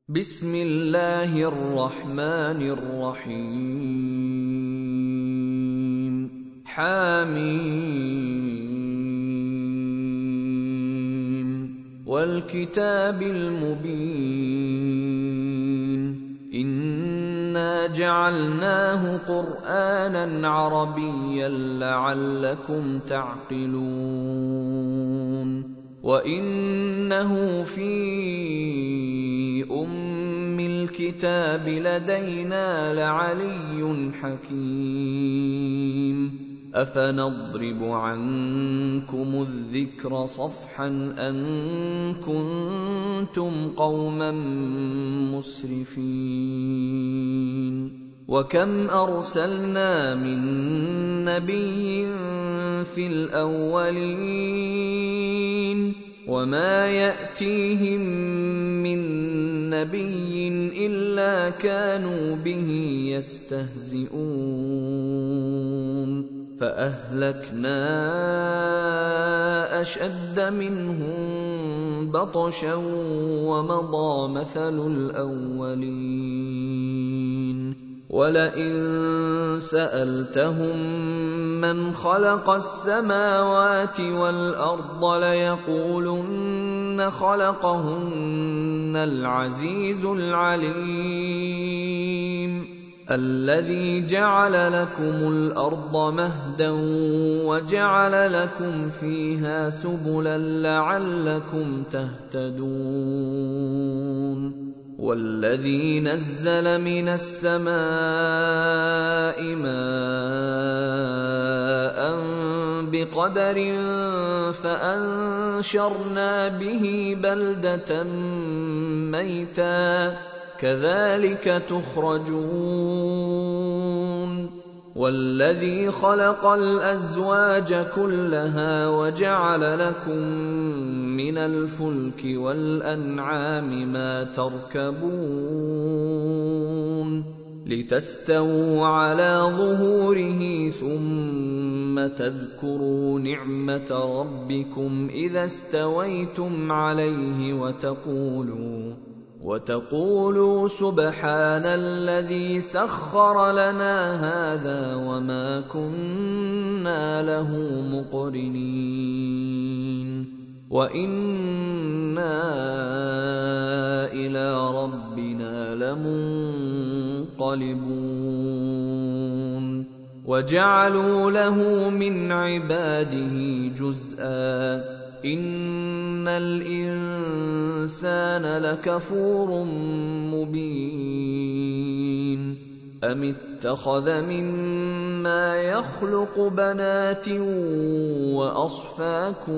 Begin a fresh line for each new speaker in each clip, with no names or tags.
بسم الله الرحمن الرحيم حميم والكتاب المبين إنا جعلناه قرآنا عربيا لعلكم تعقلون وإنه في أم الكتاب لدينا لعلي حكيم أفنضرب عنكم الذكر صفحا أن كنتم قوما مسرفين وكم أرسلنا من نبي في الأولين وما يأتيهم من نبي إلا كانوا به يستهزئون فأهلكنا أشد منهم بطشا ومضى مثل الأولين ولئن سألتهم من خلق السماوات والأرض ليقولن خلقهن العزيز العليم الذي جعل لكم الأرض مهدا وجعل لكم فيها سبلا لعلكم تهتدون والذي نزل من السماء ماء بقدر فأنشرنا به بلدة ميتا كذلك تخرجون والذي خلق الأزواج كلها وجعل لكم من الفلك والأنعام ما تركبون لتستووا على ظهوره ثم تذكروا نعمة ربكم إذا استويتم عليه وتقولوا سبحان الذي سخر لنا هذا وما كنا له مقرنين وإنا إلى ربنا لمنقلبون وجعلوا له من عباده جزءا إن الإنسان لكفور مبين أم اتخذ مما يخلق بنات وأصفاكم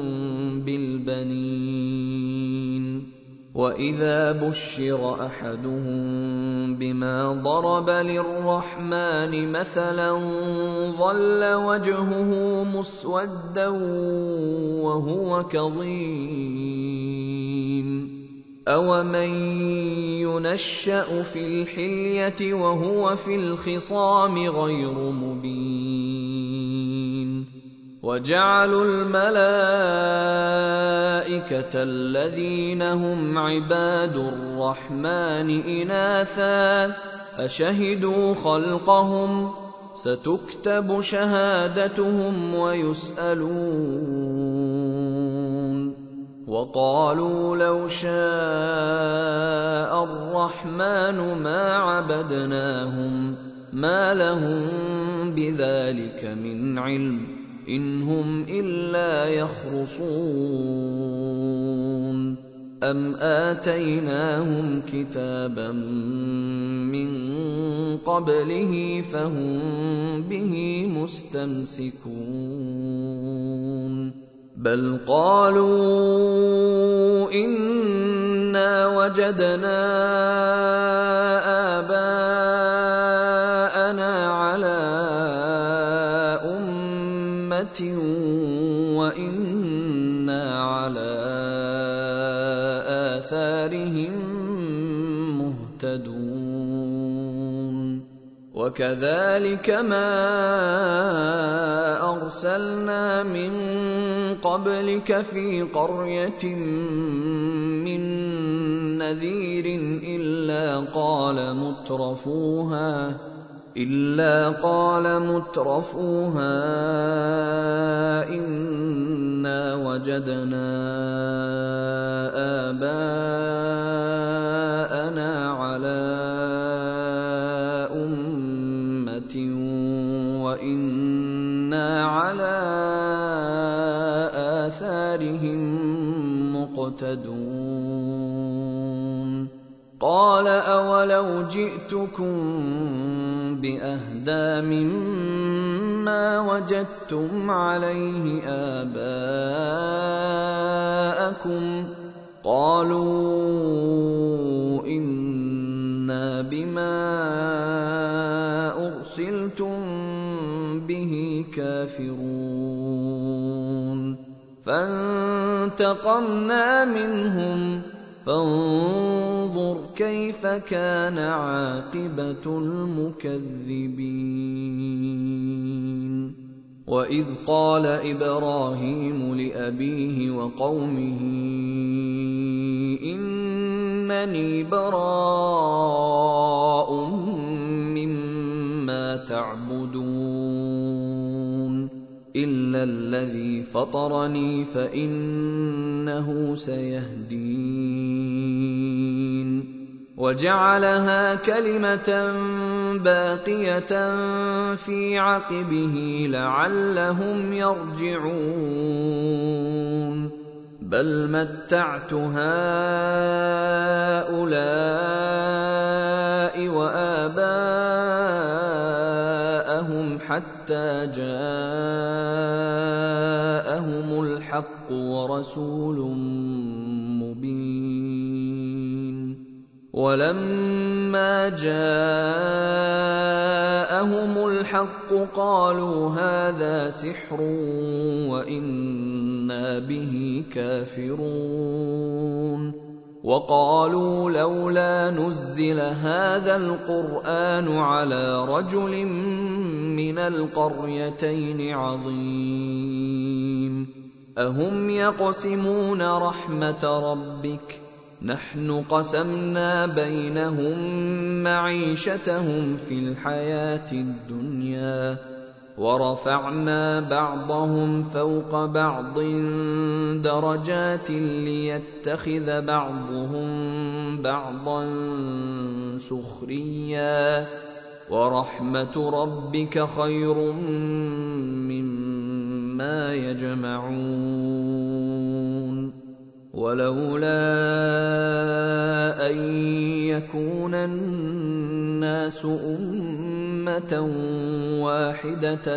بالبنين وإذا بشر أحدهم بما ضرب للرحمن مثلا ظل وجهه مسودا وهو كظيم أومن ينشأ في الحلية وهو في الخصام غير مبين وجعلوا الملائكة الذين هم عباد الرحمن إناثا أشهدوا خلقهم ستكتب شهادتهم ويسألون وقالوا لو شاء الرحمن ما عبدناهم ما لهم بذلك من علم إن هم إلا يخرصون أم آتيناهم كتابا من قبله فهم به مستمسكون بل قالوا إنا وجدنا آباءنا على وإنا على آثارهم مهتدون وكذلك ما أرسلنا من قبلك في قرية من نذير إلا قال مترفوها إنا وجدنا آباءنا على أمة وإنا على آثارهم مقتدون قال أولو جئتكم بأهدى مما وجدتم عليه آباءكم قالوا إنا بما أرسلتم به كافرون فانتقمنا منهم فانظر كيف كان عاقبة المكذبين وإذ قال إبراهيم لأبيه وقومه إنني براء مما تعبدون إلا الذي فطرني فإنه سيهدين وجعلها كلمة باقية في عقبه لعلهم يرجعون بل متعت هؤلاء وآباءهم حتى جاءهم الحق ورسول مبين ولما جاءهم الحق قالوا هذا سحر وإنا به كافرون وقالوا لولا نزل هذا القرآن على رجل من القريتين عظيم أهم يقسمون رحمة ربك نحن قسمنا بينهم معيشتهم في الحياة الدنيا ورفعنا بعضهم فوق بعض درجات ليتخذ بعضهم بعضا سخريا ورحمة ربك خير مما يجمعون ولولا أن يكون الناس أمة واحدة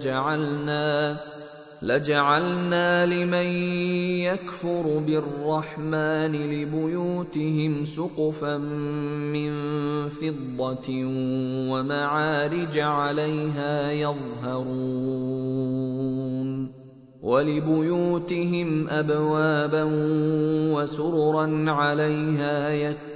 لجعلنا لمن يكفر بالرحمن لبيوتهم سقفا من فضة ومعارج عليها يظهرون ولبيوتهم أبوابا وسررا عليها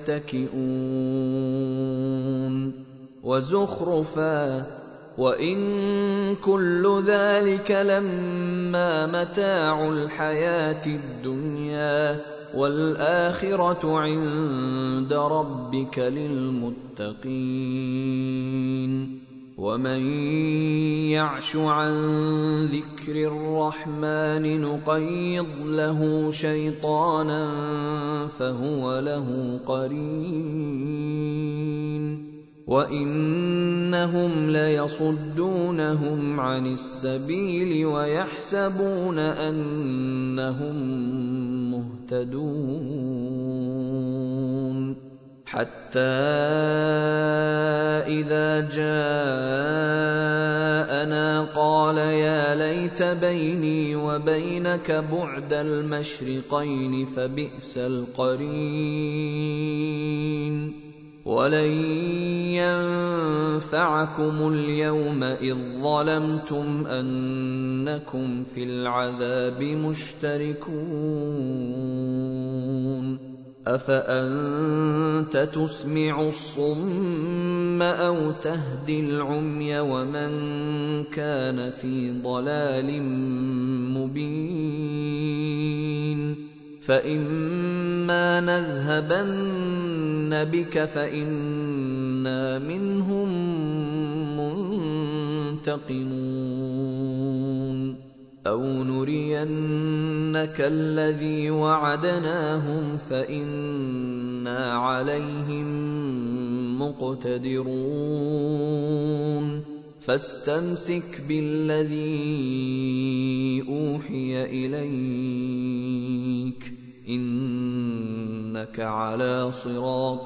يتكئون وزخرفا وإن كل ذلك لما متاع الحياة الدنيا والآخرة عند ربك للمتقين ومن يعش عن ذكر الرحمن نقيض له شيطانا فهو له قرين وإنهم ليصدونهم عن السبيل ويحسبون أنهم مهتدون حتى إذا جاءنا قال يا ليت بيني وبينك بعد المشرقين فبئس القرين ولن ينفعكم اليوم إذ ظلمتم أنكم في العذاب مشتركون أفأنت تسمع الصم أو تهدي العمي ومن كان في ضلال مبين فإما نذهبن بك فإنا منهم منتقمون أو نرينك الذي وعدناهم فإنا عليهم مقتدرون فاستمسك بالذي أوحي إليك إنك على صراط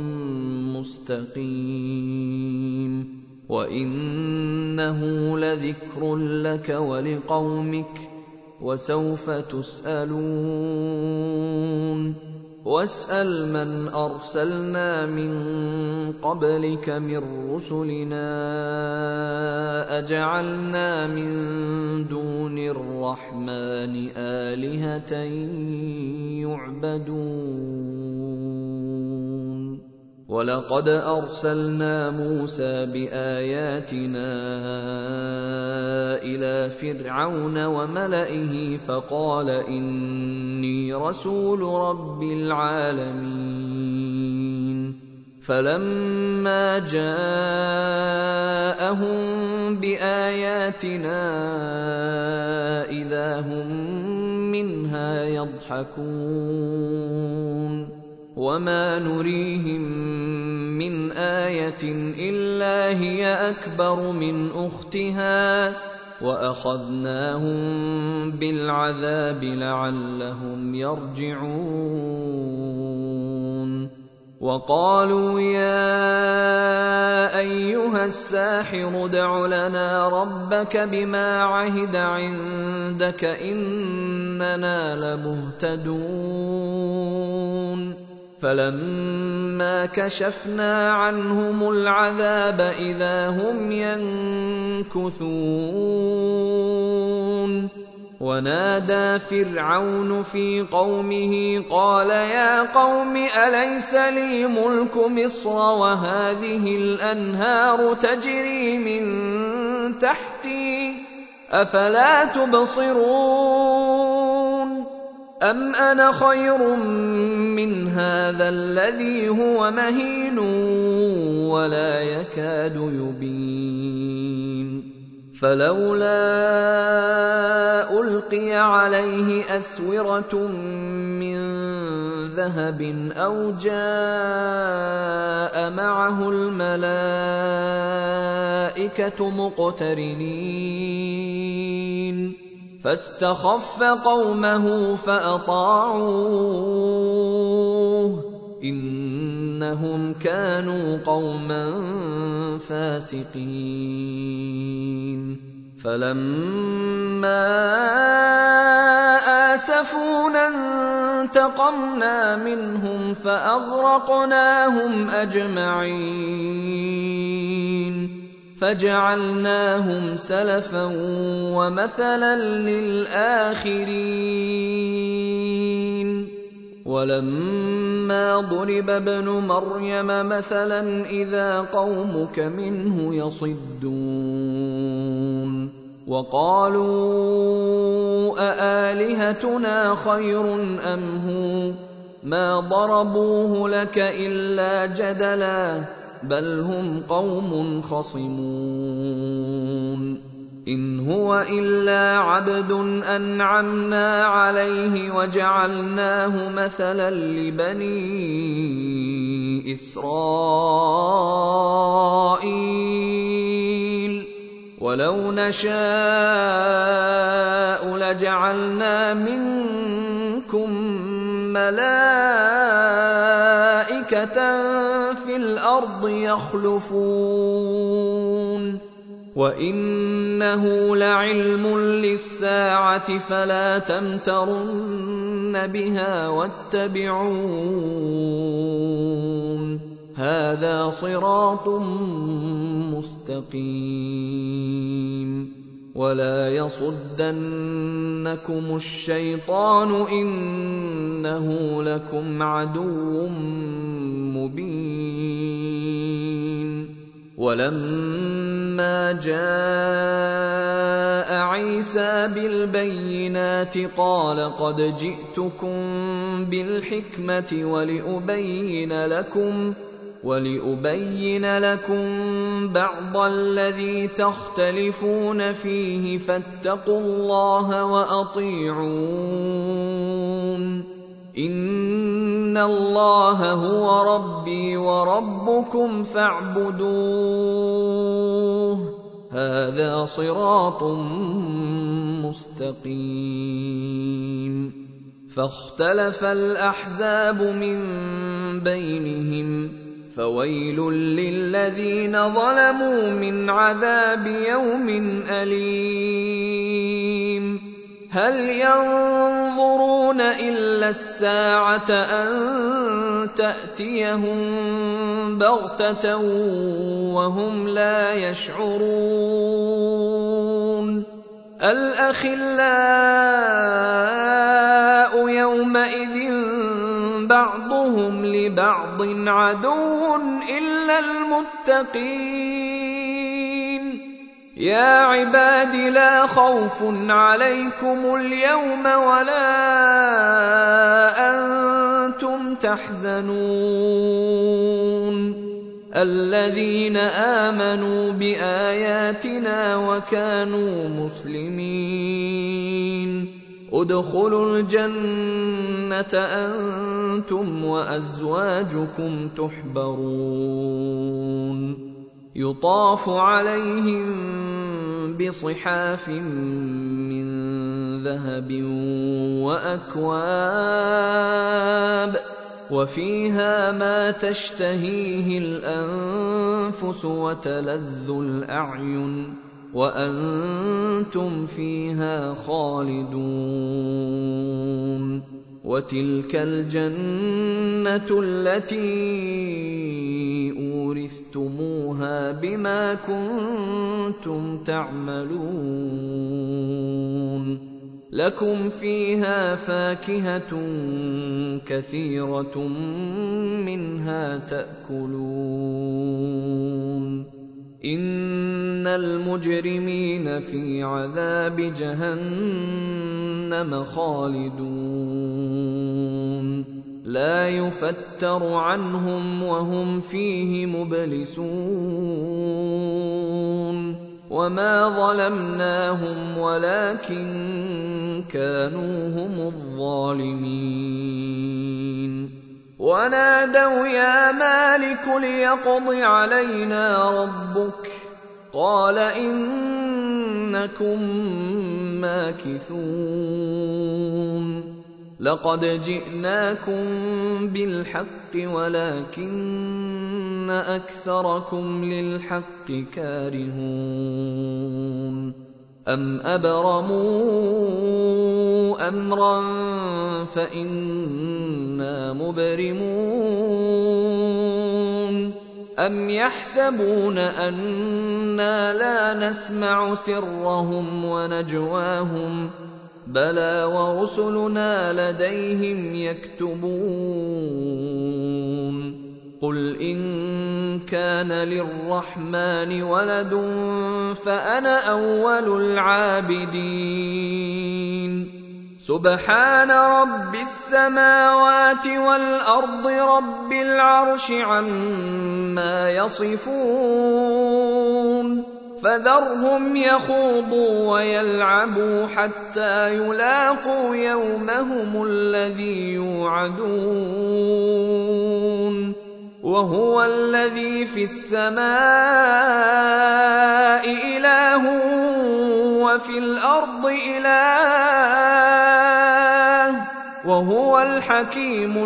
مستقيم وإنه لذكر لك ولقومك وسوف تسألون واسأل من أرسلنا من قبلك من رسلنا أجعلنا من دون الرحمن آلهة يعبدون ولقد أرسلنا موسى بآياتنا إلى فرعون وملئه فقال إني رسول رب العالمين فلما جاءهم بآياتنا إذا هم منها يضحكون وما نريهم من آية إلا هي أكبر من أختها وأخذناهم بالعذاب لعلهم يرجعون وقالوا يا أيها الساحر ادع لنا ربك بما عهد عندك إننا لمهتدون فلما كشفنا عنهم العذاب إذا هم ينكثون ونادى فرعون في قومه قال يا قوم أليس لي ملك مصر وهذه الأنهار تجري من تحتي أفلا تبصرون أم أنا خير من هذا الذي هو مهين ولا يكاد يبين فلولا ألقي عليه أسورة من ذهب أو جاء معه الملائكة مقترنين فاستخف قومه فأطاعوه إنهم كانوا قوما فاسقين فلما آسفونا انتقمنا منهم فأغرقناهم أجمعين فجعلناهم سلفا ومثلا للآخرين ولما ضرب ابن مريم مثلا إذا قومك منه يصدون وقالوا أآلهتنا خير أم هو ما ضربوه لك إلا جدلا بل هم قوم خصمون إن هو إلا عبد أنعمنا عليه وجعلناه مثلا لبني إسرائيل ولو نشاء لجعلنا منكم ملائكة في الأرض يخلفون وإنه لعلم للساعة فلا تمترن بها واتبعون هذا صراط مستقيم ولا يصدنكم الشيطان إنه لكم عدو مبين ولما جاء عيسى بالبينات قال قد جئتكم بالحكمة ولأبين لكم بعض الذي تختلفون فيه فاتقوا الله وأطيعون إن الله هو ربي وربكم فاعبدوه هذا صراط مستقيم فاختلف الأحزاب من بينهم فويل للذين ظلموا من عذاب يوم أليم هل ينظرون إلا الساعة أن تأتيهم بغتة وهم لا يشعرون الأخلاء يومئذ بعضهم لبعض عدو إلا المتقين يا عباد لا خوف عليكم اليوم ولا أنتم تحزنون الذين آمنوا بآياتنا وكانوا مسلمين ادخلوا الجنة أنتم وأزواجكم تحبرون يطاف عليهم بصحاف من ذهب وأكواب وفيها ما تشتهيه الأنفس وتلذ الأعين وأنتم فيها خالدون وتلك الجنة التي أورثتموها بما كنتم تعملون لكم فيها فاكهة كثيرة منها تأكلون إن المجرمين في عذاب جهنم خالدون لا يفتر عنهم وهم فيه مبلسون وما ظلمناهم ولكن كانوا هم الظالمين ونادوا يا مالك ليقض علينا ربك قال إنكم ماكثون لقد جئناكم بالحق ولكن أكثركم للحق كارهون أم أبرموا أمرا فإنا مبرمون أم يحسبون أنا لا نسمع سرهم ونجواهم بلى ورسلنا لديهم يكتبون قل إن كان للرحمن ولد فأنا أول العابدين سبحان رب السماوات والأرض رب العرش عما يصفون فذرهم يخوضوا ويلعبوا حتى يلاقوا يومهم الذي يوعدون وهو الذي في السماء إله وفي الأرض إله وهو الحكيم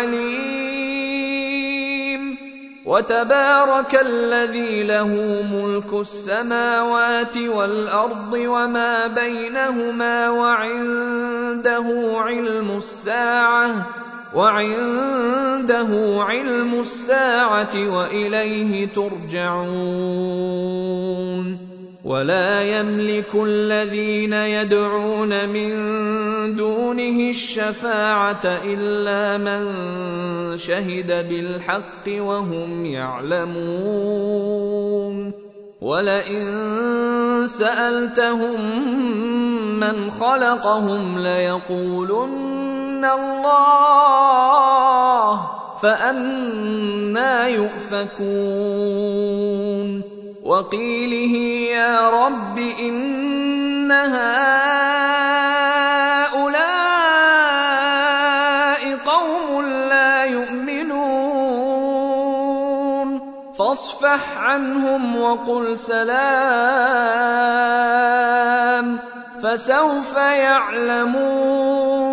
العليم وتبارك الذي له ملك السماوات والأرض وما بينهما وعنده علم الساعة وإليه ترجعون ولا يملك الذين يدعون من دونه الشفاعة إلا من شهد بالحق وهم يعلمون ولئن سألتهم من خلقهم ليقولن الله فأنى يؤفكون وقيله يا رب إن هؤلاء قوم لا يؤمنون فاصفح عنهم وقل سلام فسوف يعلمون